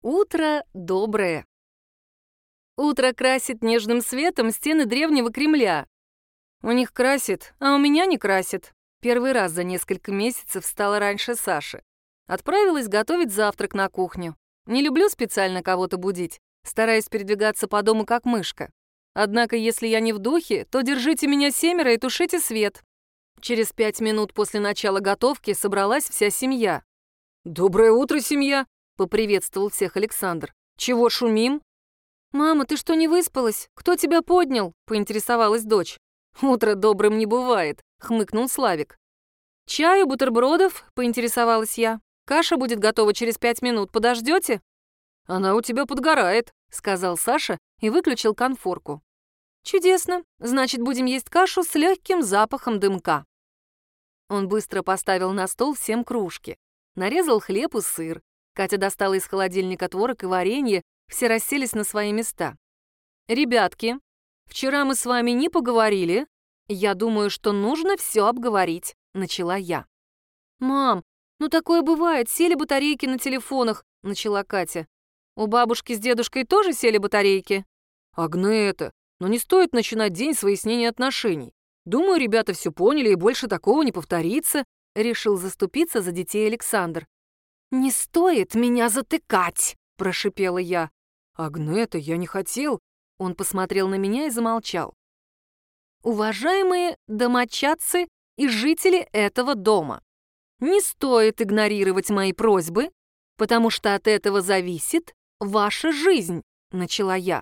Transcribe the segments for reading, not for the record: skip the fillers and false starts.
Утро доброе. Утро красит нежным светом стены древнего Кремля. У них красит, а у меня не красит. Первый раз за несколько месяцев встала раньше Саши. Отправилась готовить завтрак на кухню. Не люблю специально кого-то будить, стараюсь передвигаться по дому как мышка. Однако, если я не в духе, то держите меня семеро и тушите свет. Через 5 минут после начала готовки собралась вся семья. «Доброе утро, семья!» — поприветствовал всех Александр. «Чего шумим?» «Мама, ты что, не выспалась? Кто тебя поднял?» — поинтересовалась дочь. «Утро добрым не бывает», — хмыкнул Славик. «Чаю, бутербродов?» — поинтересовалась я. «Каша будет готова через 5 минут. Подождете?» «Она у тебя подгорает», — сказал Саша и выключил конфорку. «Чудесно. Значит, будем есть кашу с легким запахом дымка». Он быстро поставил на стол всем кружки. Нарезал хлеб и сыр. Катя достала из холодильника творог и варенье. Все расселись на свои места. «Ребятки, вчера мы с вами не поговорили. Я думаю, что нужно все обговорить», — начала я. «Мам, ну такое бывает, сели батарейки на телефонах», — начала Катя. «У бабушки с дедушкой тоже сели батарейки?» «Агнета, но не стоит начинать день с выяснения отношений. Думаю, ребята все поняли, и больше такого не повторится», — решил заступиться за детей Александр. «Не стоит меня затыкать», — прошипела я. «Агнета, я не хотел». Он посмотрел на меня и замолчал. «Уважаемые домочадцы и жители этого дома, не стоит игнорировать мои просьбы, потому что от этого зависит ваша жизнь», — начала я.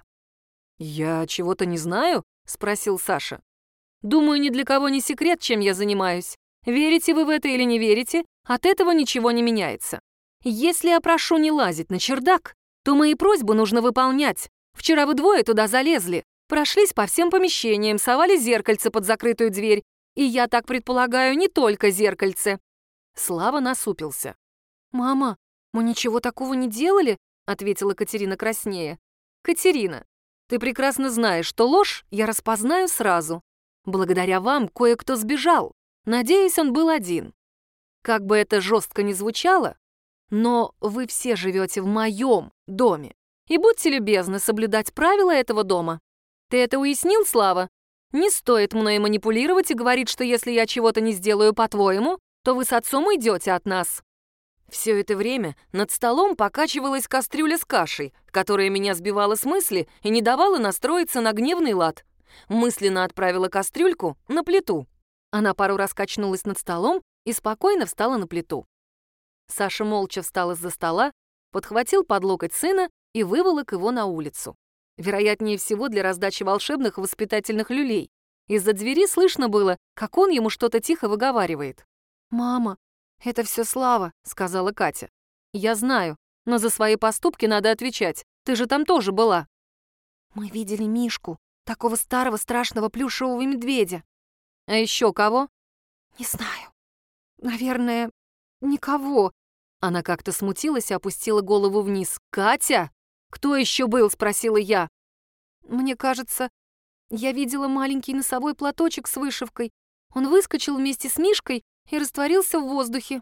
«Я чего-то не знаю?» — спросил Саша. «Думаю, ни для кого не секрет, чем я занимаюсь. Верите вы в это или не верите, от этого ничего не меняется. Если я прошу не лазить на чердак, то мои просьбы нужно выполнять. Вчера вы двое туда залезли, прошлись по всем помещениям, совали зеркальце под закрытую дверь. И я так предполагаю, не только зеркальце». Слава насупился. «Мама, мы ничего такого не делали?» — ответила Катерина краснея. «Катерина, ты прекрасно знаешь, что ложь я распознаю сразу. Благодаря вам кое-кто сбежал. Надеюсь, он был один. Как бы это жестко ни звучало, но вы все живете в моем доме. И будьте любезны соблюдать правила этого дома. Ты это уяснил, Слава? Не стоит мной манипулировать и говорить, что если я чего-то не сделаю по-твоему, то вы с отцом уйдете от нас». Все это время над столом покачивалась кастрюля с кашей, которая меня сбивала с мысли и не давала настроиться на гневный лад. Мысленно отправила кастрюльку на плиту. Она пару раз качнулась над столом и спокойно встала на плиту. Саша молча встал из-за стола, подхватил под локоть сына и выволок его на улицу. Вероятнее всего, для раздачи волшебных воспитательных люлей. Из-за двери слышно было, как он ему что-то тихо выговаривает. «Мама, это все Слава», — сказала Катя. «Я знаю, но за свои поступки надо отвечать. Ты же там тоже была». «Мы видели Мишку, такого старого страшного плюшевого медведя». «А еще кого?» «Не знаю. Наверное, никого». Она как-то смутилась и опустила голову вниз. «Катя! Кто еще был?» — спросила я. «Мне кажется, я видела маленький носовой платочек с вышивкой. Он выскочил вместе с Мишкой и растворился в воздухе».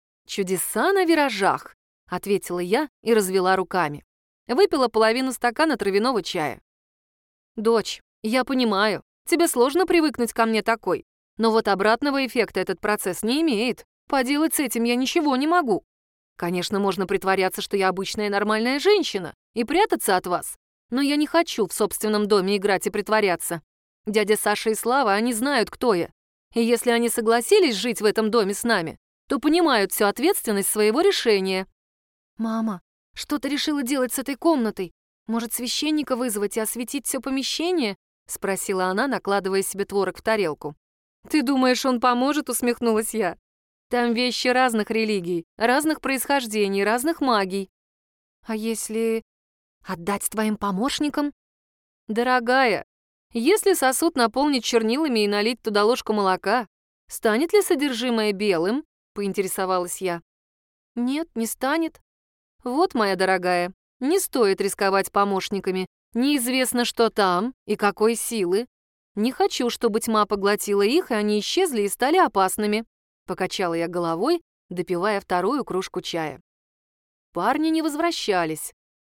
«Чудеса на виражах», — ответила я и развела руками. Выпила половину стакана травяного чая. «Дочь, я понимаю, тебе сложно привыкнуть ко мне такой, но вот обратного эффекта этот процесс не имеет. Поделать с этим я ничего не могу. Конечно, можно притворяться, что я обычная нормальная женщина, и прятаться от вас, но я не хочу в собственном доме играть и притворяться. Дядя Саша и Слава, они знают, кто я. И если они согласились жить в этом доме с нами, то понимают всю ответственность своего решения». «Мама, что ты решила делать с этой комнатой? Может, священника вызвать и осветить все помещение?» — спросила она, накладывая себе творог в тарелку. «Ты думаешь, он поможет?» — усмехнулась я. «Там вещи разных религий, разных происхождений, разных магий». «А если отдать твоим помощникам?» «Дорогая, если сосуд наполнить чернилами и налить туда ложку молока, станет ли содержимое белым?» — поинтересовалась я. «Нет, не станет». «Вот, моя дорогая, не стоит рисковать помощниками. Неизвестно, что там и какой силы. Не хочу, чтобы тьма поглотила их, и они исчезли и стали опасными», — покачала я головой, допивая вторую кружку чая. Парни не возвращались.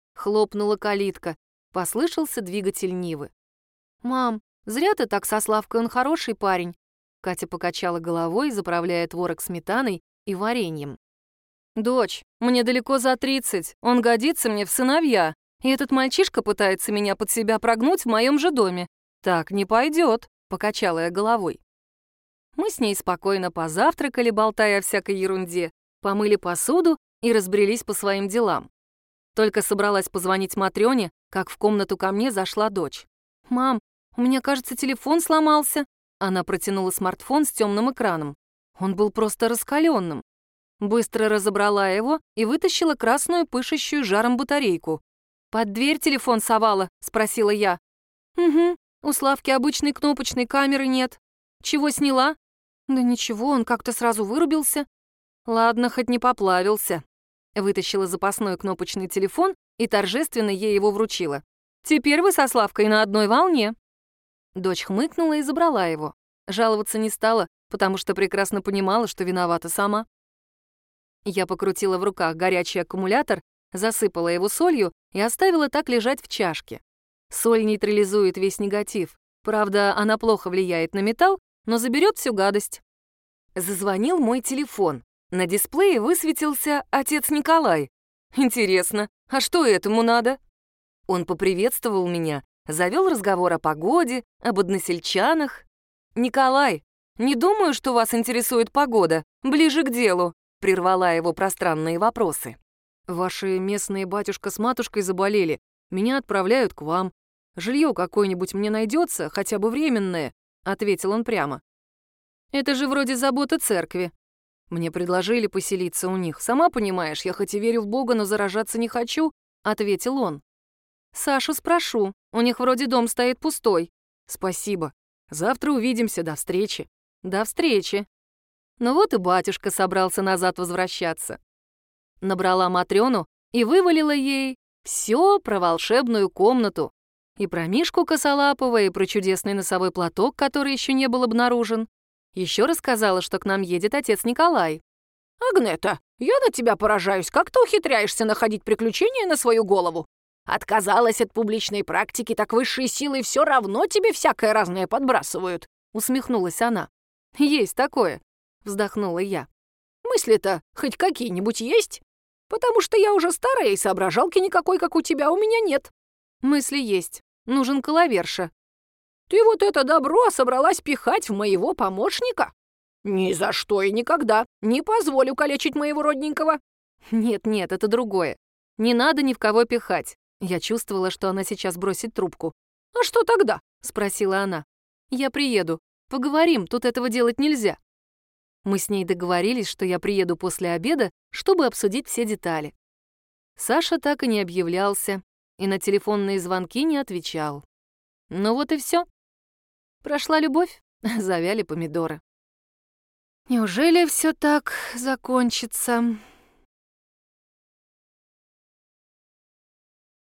Хлопнула калитка. Послышался двигатель Нивы. «Мам, зря ты так со Славкой, он хороший парень». Катя покачала головой, заправляя творог сметаной и вареньем. «Дочь, мне далеко за 30, он годится мне в сыновья, и этот мальчишка пытается меня под себя прогнуть в моем же доме. Так не пойдет», — покачала я головой. Мы с ней спокойно позавтракали, болтая о всякой ерунде, помыли посуду и разбрелись по своим делам. Только собралась позвонить Матрёне, как в комнату ко мне зашла дочь. «Мам, у меня, кажется, телефон сломался». Она протянула смартфон с темным экраном. Он был просто раскаленным. Быстро разобрала его и вытащила красную, пышущую жаром батарейку. «Под дверь телефон совала?» — спросила я. «Угу, у Славки обычной кнопочной камеры нет. Чего сняла?» «Да ничего, он как-то сразу вырубился». «Ладно, хоть не поплавился». Вытащила запасной кнопочный телефон и торжественно ей его вручила. «Теперь вы со Славкой на одной волне». Дочь хмыкнула и забрала его. Жаловаться не стала, потому что прекрасно понимала, что виновата сама. Я покрутила в руках горячий аккумулятор, засыпала его солью и оставила так лежать в чашке. Соль нейтрализует весь негатив. Правда, она плохо влияет на металл, но заберет всю гадость. Зазвонил мой телефон. На дисплее высветился отец Николай. Интересно, а что этому надо? Он поприветствовал меня, завел разговор о погоде, об односельчанах. «Николай, не думаю, что вас интересует погода. Ближе к делу», — прервала его пространные вопросы. «Ваши местные батюшка с матушкой заболели. Меня отправляют к вам. Жилье какое-нибудь мне найдется, хотя бы временное», — ответил он прямо. «Это же вроде забота церкви. Мне предложили поселиться у них. Сама понимаешь, я хоть и верю в Бога, но заражаться не хочу», — ответил он. «Сашу спрошу. У них вроде дом стоит пустой». «Спасибо. Завтра увидимся. До встречи». «До встречи». Ну вот и батюшка собрался назад возвращаться. Набрала Матрёну и вывалила ей все про волшебную комнату. И про Мишку Косолапова, и про чудесный носовой платок, который еще не был обнаружен. Еще рассказала, что к нам едет отец Николай. «Агнета, я на тебя поражаюсь, как ты ухитряешься находить приключения на свою голову? Отказалась от публичной практики, так высшие силы все равно тебе всякое разное подбрасывают», — усмехнулась она. «Есть такое», — вздохнула я. «Мысли-то хоть какие-нибудь есть? Потому что я уже старая, и соображалки никакой, как у тебя, у меня нет». «Мысли есть. Нужен коловерша». «Ты вот это добро собралась пихать в моего помощника? Ни за что и никогда не позволю калечить моего родненького». «Нет, это другое. Не надо ни в кого пихать». Я чувствовала, что она сейчас бросит трубку. «А что тогда?» — спросила она. «Я приеду. Поговорим, тут этого делать нельзя». Мы с ней договорились, что я приеду после обеда, чтобы обсудить все детали. Саша так и не объявлялся и на телефонные звонки не отвечал. Ну вот и все. Прошла любовь, завяли помидоры. Неужели все так закончится?